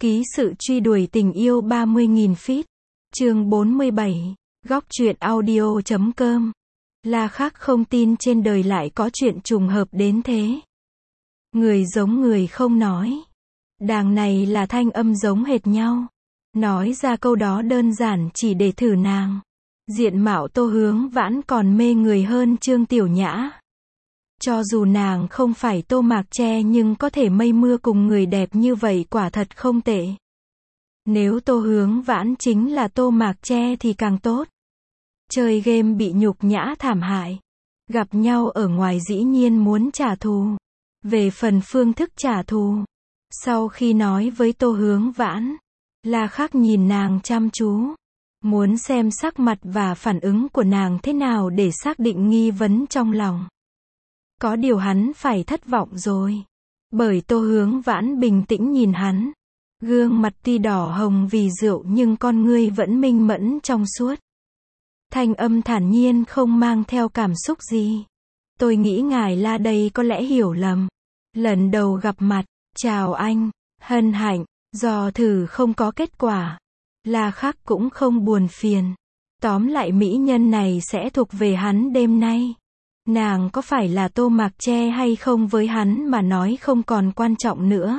Ký sự truy đuổi tình yêu 30.000 feet. Chương 47. Góc truyện audio.com. La Khắc không tin trên đời lại có chuyện trùng hợp đến thế. Người giống người không nói. Đàng này là thanh âm giống hệt nhau. Nói ra câu đó đơn giản chỉ để thử nàng. Diện mạo Tô Hướng Vãn còn mê người hơn Trương Tiểu Nhã. Cho dù nàng không phải Tô Mạc Tre nhưng có thể mây mưa cùng người đẹp như vậy quả thật không tệ. Nếu Tô Hướng Vãn chính là Tô Mạc Tre thì càng tốt. Chơi game bị nhục nhã thảm hại. Gặp nhau ở ngoài dĩ nhiên muốn trả thù. Về phần phương thức trả thù. Sau khi nói với Tô Hướng Vãn, La Khắc nhìn nàng chăm chú. Muốn xem sắc mặt và phản ứng của nàng thế nào để xác định nghi vấn trong lòng. Có điều hắn phải thất vọng rồi. Bởi Tô Hướng Vãn bình tĩnh nhìn hắn. Gương mặt tuy đỏ hồng vì rượu nhưng con ngươi vẫn minh mẫn trong suốt. Thanh âm thản nhiên không mang theo cảm xúc gì. Tôi nghĩ ngài La đây có lẽ hiểu lầm. Lần đầu gặp mặt, chào anh, hân hạnh, dò thử không có kết quả. La Khắc cũng không buồn phiền. Tóm lại mỹ nhân này sẽ thuộc về hắn đêm nay. Nàng có phải là Tô Mạc Tre hay không với hắn mà nói không còn quan trọng nữa.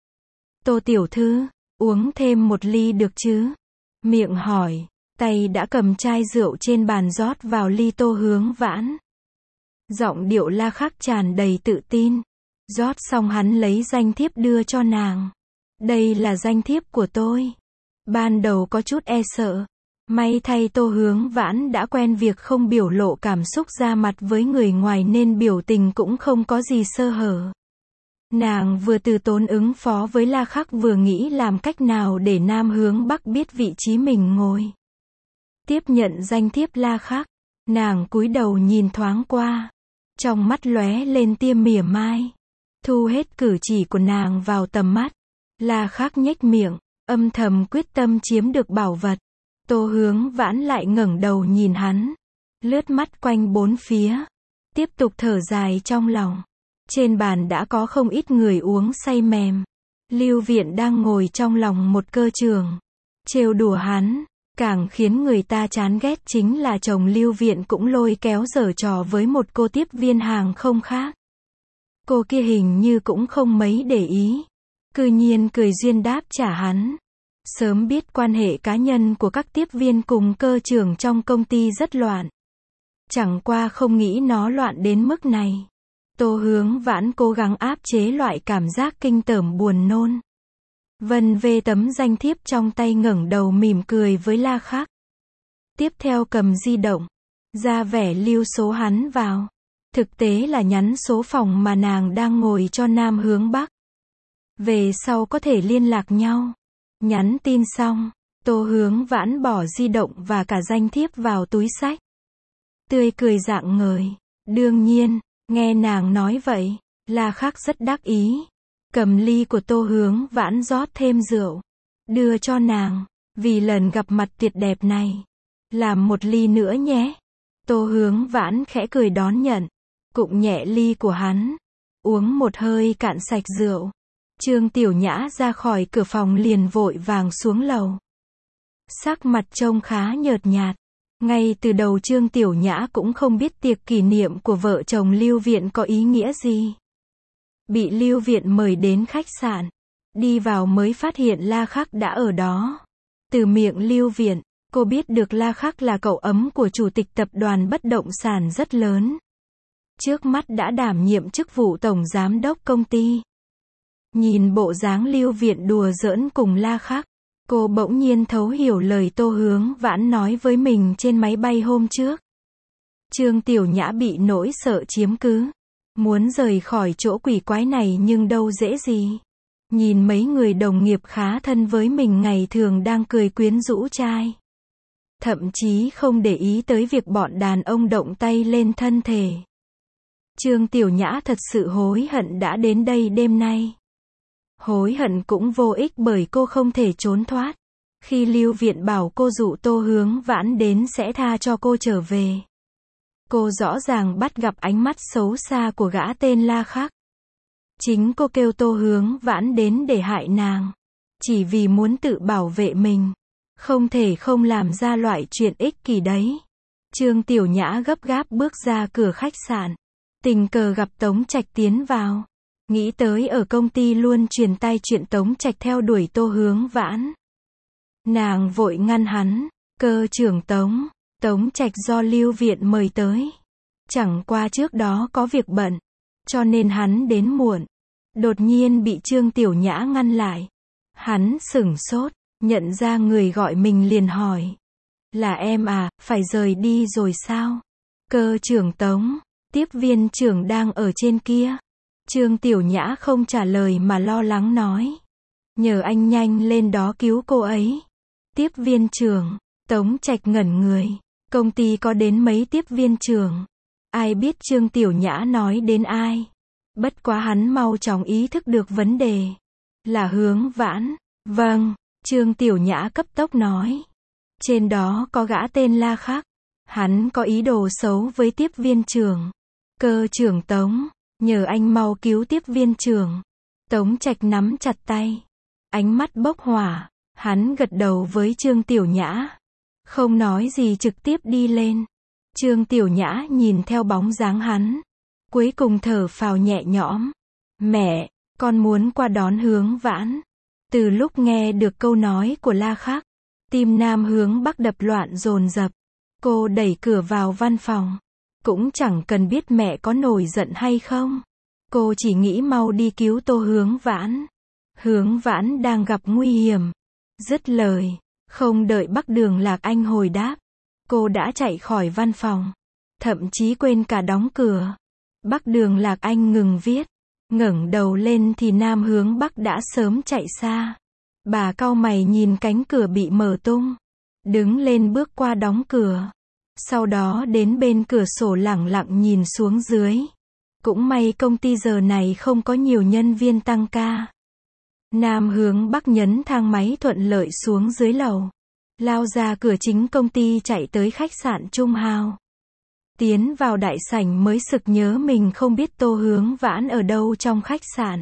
Tô tiểu thư, uống thêm một ly được chứ? Miệng hỏi, tay đã cầm chai rượu trên bàn rót vào ly Tô Hướng Vãn. Giọng điệu La Khắc tràn đầy tự tin. Rót xong hắn lấy danh thiếp đưa cho nàng. Đây là danh thiếp của tôi. Ban đầu có chút e sợ. May thay Tô Hướng Vãn đã quen việc không biểu lộ cảm xúc ra mặt với người ngoài nên biểu tình cũng không có gì sơ hở. Nàng vừa từ tốn ứng phó với La Khắc vừa nghĩ làm cách nào để Nam hướng Bắc biết vị trí mình ngồi. Tiếp nhận danh thiếp La Khắc, nàng cúi đầu nhìn thoáng qua. Trong mắt lóe lên tia mỉa mai. Thu hết cử chỉ của nàng vào tầm mắt. La Khắc nhếch miệng, âm thầm quyết tâm chiếm được bảo vật. Tô Hướng Vãn lại ngẩng đầu nhìn hắn. Lướt mắt quanh bốn phía. Tiếp tục thở dài trong lòng. Trên bàn đã có không ít người uống say mềm. Lưu Viện đang ngồi trong lòng một cơ trường. Trêu đùa hắn. Càng khiến người ta chán ghét chính là chồng Lưu Viện cũng lôi kéo giở trò với một cô tiếp viên hàng không khác. Cô kia hình như cũng không mấy để ý. Cư nhiên cười duyên đáp trả hắn. Sớm biết quan hệ cá nhân của các tiếp viên cùng cơ trưởng trong công ty rất loạn. Chẳng qua không nghĩ nó loạn đến mức này. Tô Hướng Vãn cố gắng áp chế loại cảm giác kinh tởm buồn nôn. Vân vê tấm danh thiếp trong tay ngẩng đầu mỉm cười với La Khắc. Tiếp theo cầm di động. Ra vẻ lưu số hắn vào. Thực tế là nhắn số phòng mà nàng đang ngồi cho Nam hướng Bắc. Về sau có thể liên lạc nhau. Nhắn tin xong, Tô Hướng Vãn bỏ di động và cả danh thiếp vào túi xách. Tươi cười rạng ngời. Đương nhiên, nghe nàng nói vậy, La Khắc rất đắc ý. Cầm ly của Tô Hướng Vãn rót thêm rượu. Đưa cho nàng, vì lần gặp mặt tuyệt đẹp này. Làm một ly nữa nhé. Tô Hướng Vãn khẽ cười đón nhận. Cụng nhẹ ly của hắn. Uống một hơi cạn sạch rượu. Trương Tiểu Nhã ra khỏi cửa phòng liền vội vàng xuống lầu. Sắc mặt trông khá nhợt nhạt. Ngay từ đầu Trương Tiểu Nhã cũng không biết tiệc kỷ niệm của vợ chồng Lưu Viện có ý nghĩa gì. Bị Lưu Viện mời đến khách sạn. Đi vào mới phát hiện La Khắc đã ở đó. Từ miệng Lưu Viện, cô biết được La Khắc là cậu ấm của chủ tịch tập đoàn bất động sản rất lớn. Trước mắt đã đảm nhiệm chức vụ tổng giám đốc công ty. Nhìn bộ dáng Lưu Viện đùa giỡn cùng La Khắc, cô bỗng nhiên thấu hiểu lời Tô Hướng Vãn nói với mình trên máy bay hôm trước. Trương Tiểu Nhã bị nỗi sợ chiếm cứ. Muốn rời khỏi chỗ quỷ quái này nhưng đâu dễ gì. Nhìn mấy người đồng nghiệp khá thân với mình ngày thường đang cười quyến rũ trai. Thậm chí không để ý tới việc bọn đàn ông động tay lên thân thể. Trương Tiểu Nhã thật sự hối hận đã đến đây đêm nay. Hối hận cũng vô ích bởi cô không thể trốn thoát. Khi Lưu Viện bảo cô dụ Tô Hướng Vãn đến sẽ tha cho cô trở về. Cô rõ ràng bắt gặp ánh mắt xấu xa của gã tên La Khắc. Chính cô kêu Tô Hướng Vãn đến để hại nàng. chỉ vì muốn tự bảo vệ mình. Không thể không làm ra loại chuyện ích kỷ đấy. Trương Tiểu Nhã gấp gáp bước ra cửa khách sạn. Tình cờ gặp Tống Trạch tiến vào. Nghĩ tới ở công ty luôn truyền tai chuyện Tống Trạch theo đuổi Tô Hướng Vãn. Nàng vội ngăn hắn. Cơ trưởng Tống. Tống Trạch do Lưu Viện mời tới. Chẳng qua trước đó có việc bận, cho nên hắn đến muộn. Đột nhiên bị Trương Tiểu Nhã ngăn lại. Hắn sửng sốt, nhận ra người gọi mình liền hỏi. Là em à, phải rời đi rồi sao? Cơ trưởng Tống, tiếp viên trưởng đang ở trên kia. Trương Tiểu Nhã không trả lời mà lo lắng nói. Nhờ anh nhanh lên đó cứu cô ấy. Tiếp viên trưởng, Tống Trạch ngẩn người. Công ty có đến mấy tiếp viên trưởng. Ai biết Trương Tiểu Nhã nói đến ai. Bất quá hắn mau chóng ý thức được vấn đề. Là Hướng Vãn. Vâng, Trương Tiểu Nhã cấp tốc nói. Trên đó có gã tên La Khắc. Hắn có ý đồ xấu với tiếp viên trưởng. Cơ trưởng Tống, nhờ anh mau cứu tiếp viên trưởng. Tống Trạch nắm chặt tay. Ánh mắt bốc hỏa. Hắn gật đầu với Trương Tiểu Nhã. Không nói gì trực tiếp đi lên. Trương Tiểu Nhã nhìn theo bóng dáng hắn. Cuối cùng thở phào nhẹ nhõm. Mẹ, con muốn qua đón Hướng Vãn. Từ lúc nghe được câu nói của La Khắc, tim Nam Hướng Bắc đập loạn dồn dập. Cô đẩy cửa vào văn phòng. Cũng chẳng cần biết mẹ có nổi giận hay không. Cô chỉ nghĩ mau đi cứu Tô Hướng Vãn. Hướng Vãn đang gặp nguy hiểm. Dứt lời, không đợi Bắc Đường Lạc Anh hồi đáp. Cô đã chạy khỏi văn phòng. Thậm chí quên cả đóng cửa. Bắc Đường Lạc Anh ngừng viết. Ngẩng đầu lên thì Nam Hướng Bắc đã sớm chạy xa. Bà cau mày nhìn cánh cửa bị mở tung. Đứng lên bước qua đóng cửa. Sau đó đến bên cửa sổ lẳng lặng nhìn xuống dưới. Cũng may công ty giờ này không có nhiều nhân viên tăng ca. Nam Hướng Bắc nhấn thang máy thuận lợi xuống dưới lầu. Lao ra cửa chính công ty chạy tới khách sạn Trung Hào. Tiến vào đại sảnh mới sực nhớ mình không biết Tô Hướng Vãn ở đâu trong khách sạn.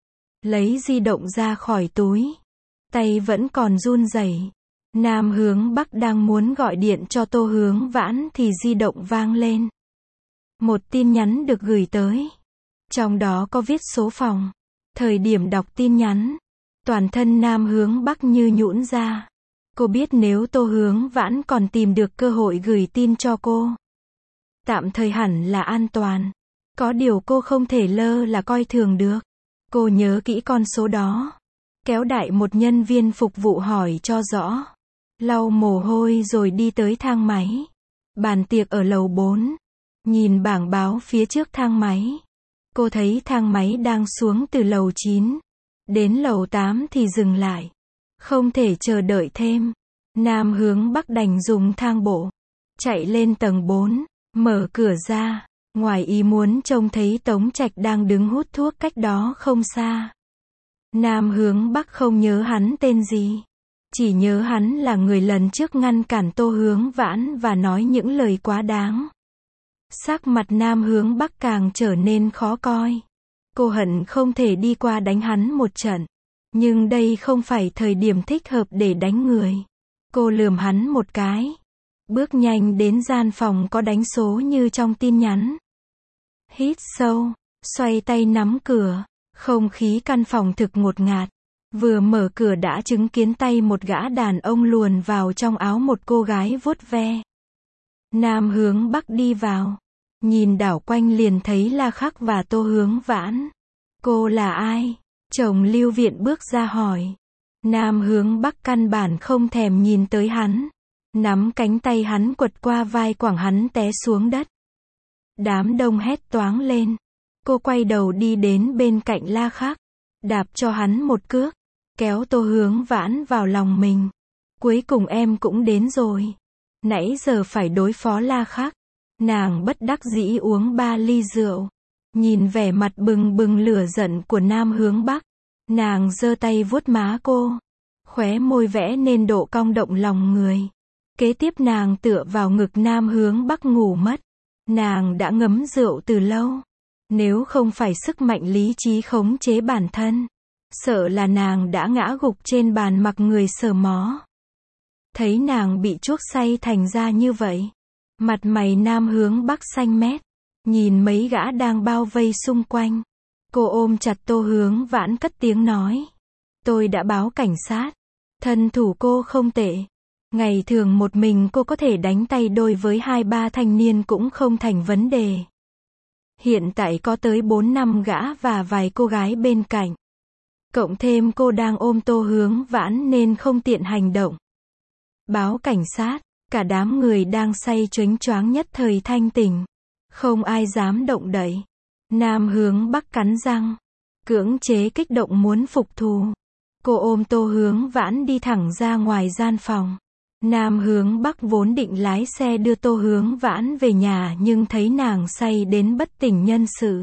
Lấy di động ra khỏi túi. Tay vẫn còn run rẩy. Nam Hướng Bắc đang muốn gọi điện cho Tô Hướng Vãn thì di động vang lên. Một tin nhắn được gửi tới. Trong đó có viết số phòng. Thời điểm đọc tin nhắn, toàn thân Nam Hướng Bắc như nhũn ra. Cô biết nếu Tô Hướng Vãn còn tìm được cơ hội gửi tin cho cô, tạm thời hẳn là an toàn. Có điều cô không thể lơ là coi thường được. Cô nhớ kỹ con số đó. Kéo đại một nhân viên phục vụ hỏi cho rõ. Lau mồ hôi rồi đi tới thang máy. Bàn tiệc ở lầu 4. Nhìn bảng báo phía trước thang máy. Cô thấy thang máy đang xuống từ lầu 9. Đến lầu 8 thì dừng lại. Không thể chờ đợi thêm. Nam Hướng Bắc đành dùng thang bộ. Chạy lên tầng 4. Mở cửa ra. Ngoài ý muốn trông thấy Tống Trạch đang đứng hút thuốc cách đó không xa. Nam Hướng Bắc không nhớ hắn tên gì. Chỉ nhớ hắn là người lần trước ngăn cản Tô Hướng Vãn và nói những lời quá đáng. Sắc mặt Nam Hướng Bắc càng trở nên khó coi. Cô hận không thể đi qua đánh hắn một trận. Nhưng đây không phải thời điểm thích hợp để đánh người. Cô lườm hắn một cái. Bước nhanh đến gian phòng có đánh số như trong tin nhắn. Hít sâu, xoay tay nắm cửa. Không khí căn phòng thực ngột ngạt. Vừa mở cửa đã chứng kiến tay một gã đàn ông luồn vào trong áo một cô gái vuốt ve. Nam Hướng Bắc đi vào. Nhìn đảo quanh liền thấy La Khắc và Tô Hướng Vãn. Cô là ai? Chồng Lưu Viện bước ra hỏi. Nam Hướng Bắc căn bản không thèm nhìn tới hắn. Nắm cánh tay hắn quật qua vai quẳng hắn té xuống đất. Đám đông hét toáng lên. Cô quay đầu đi đến bên cạnh La Khắc. Đạp cho hắn một cước. Kéo Tô Hướng Vãn vào lòng mình. Cuối cùng em cũng đến rồi. Nãy giờ phải đối phó La Khắc. Nàng bất đắc dĩ uống 3 ly rượu. Nhìn vẻ mặt bừng bừng lửa giận của Nam Hướng Bắc. Nàng giơ tay vuốt má cô. Khóe môi vẽ nên độ cong động lòng người. Kế tiếp nàng tựa vào ngực Nam Hướng Bắc ngủ mất. Nàng đã ngấm rượu từ lâu. Nếu không phải sức mạnh lý trí khống chế bản thân, sợ là nàng đã ngã gục trên bàn mặc người sờ mó. Thấy nàng bị chuốc say thành ra như vậy, mặt mày Nam Hướng Bắc xanh mét, nhìn mấy gã đang bao vây xung quanh. Cô ôm chặt Tô Hướng Vãn cất tiếng nói. Tôi đã báo cảnh sát. Thân thủ cô không tệ. Ngày thường một mình cô có thể đánh tay đôi với 2-3 thanh niên cũng không thành vấn đề. Hiện tại có tới 4-5 gã và vài cô gái bên cạnh. Cộng thêm cô đang ôm Tô Hướng Vãn nên không tiện hành động. Báo cảnh sát, cả đám người đang say choáng choáng nhất thời thanh tỉnh. Không ai dám động đậy. Nam Hướng Bắc cắn răng, cưỡng chế kích động muốn phục thù. Cô ôm Tô Hướng Vãn đi thẳng ra ngoài gian phòng. Nam Hướng Bắc vốn định lái xe đưa Tô Hướng Vãn về nhà nhưng thấy nàng say đến bất tỉnh nhân sự.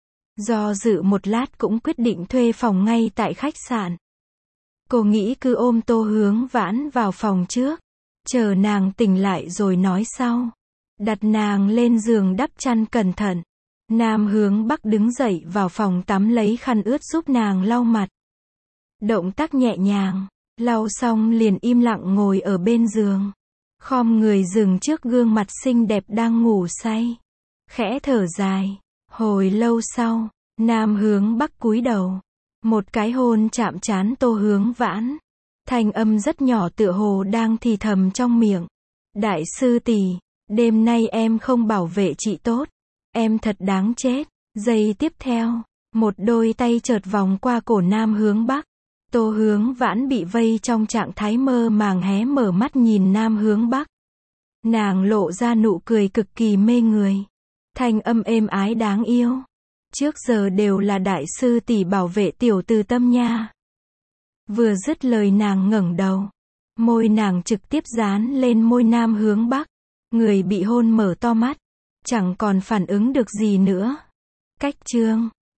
Do dự một lát cũng quyết định thuê phòng ngay tại khách sạn. Cô nghĩ cứ ôm Tô Hướng Vãn vào phòng trước, chờ nàng tỉnh lại rồi nói sau. Đặt nàng lên giường đắp chăn cẩn thận. Nam Hướng Bắc đứng dậy vào phòng tắm lấy khăn ướt giúp nàng lau mặt. Động tác nhẹ nhàng, lau xong liền im lặng ngồi ở bên giường. Khom người dừng trước gương mặt xinh đẹp đang ngủ say. Khẽ thở dài. Hồi lâu sau, Nam Hướng Bắc cúi đầu. Một cái hôn chạm trán Tô Hướng Vãn. Thanh âm rất nhỏ tựa hồ đang thì thầm trong miệng. Đại sư tỷ, đêm nay em không bảo vệ chị tốt. Em thật đáng chết. Giây tiếp theo, một đôi tay chợt vòng qua cổ Nam Hướng Bắc. Tô Hướng Vãn bị vây trong trạng thái mơ màng hé mở mắt nhìn Nam Hướng Bắc. Nàng lộ ra nụ cười cực kỳ mê người. Thanh âm êm ái đáng yêu. Trước giờ đều là đại sư tỷ bảo vệ tiểu từ tâm nha. Vừa dứt lời nàng ngẩng đầu. Môi nàng trực tiếp dán lên môi Nam Hướng Bắc. Người bị hôn mở to mắt. Chẳng còn phản ứng được gì nữa. Cách chương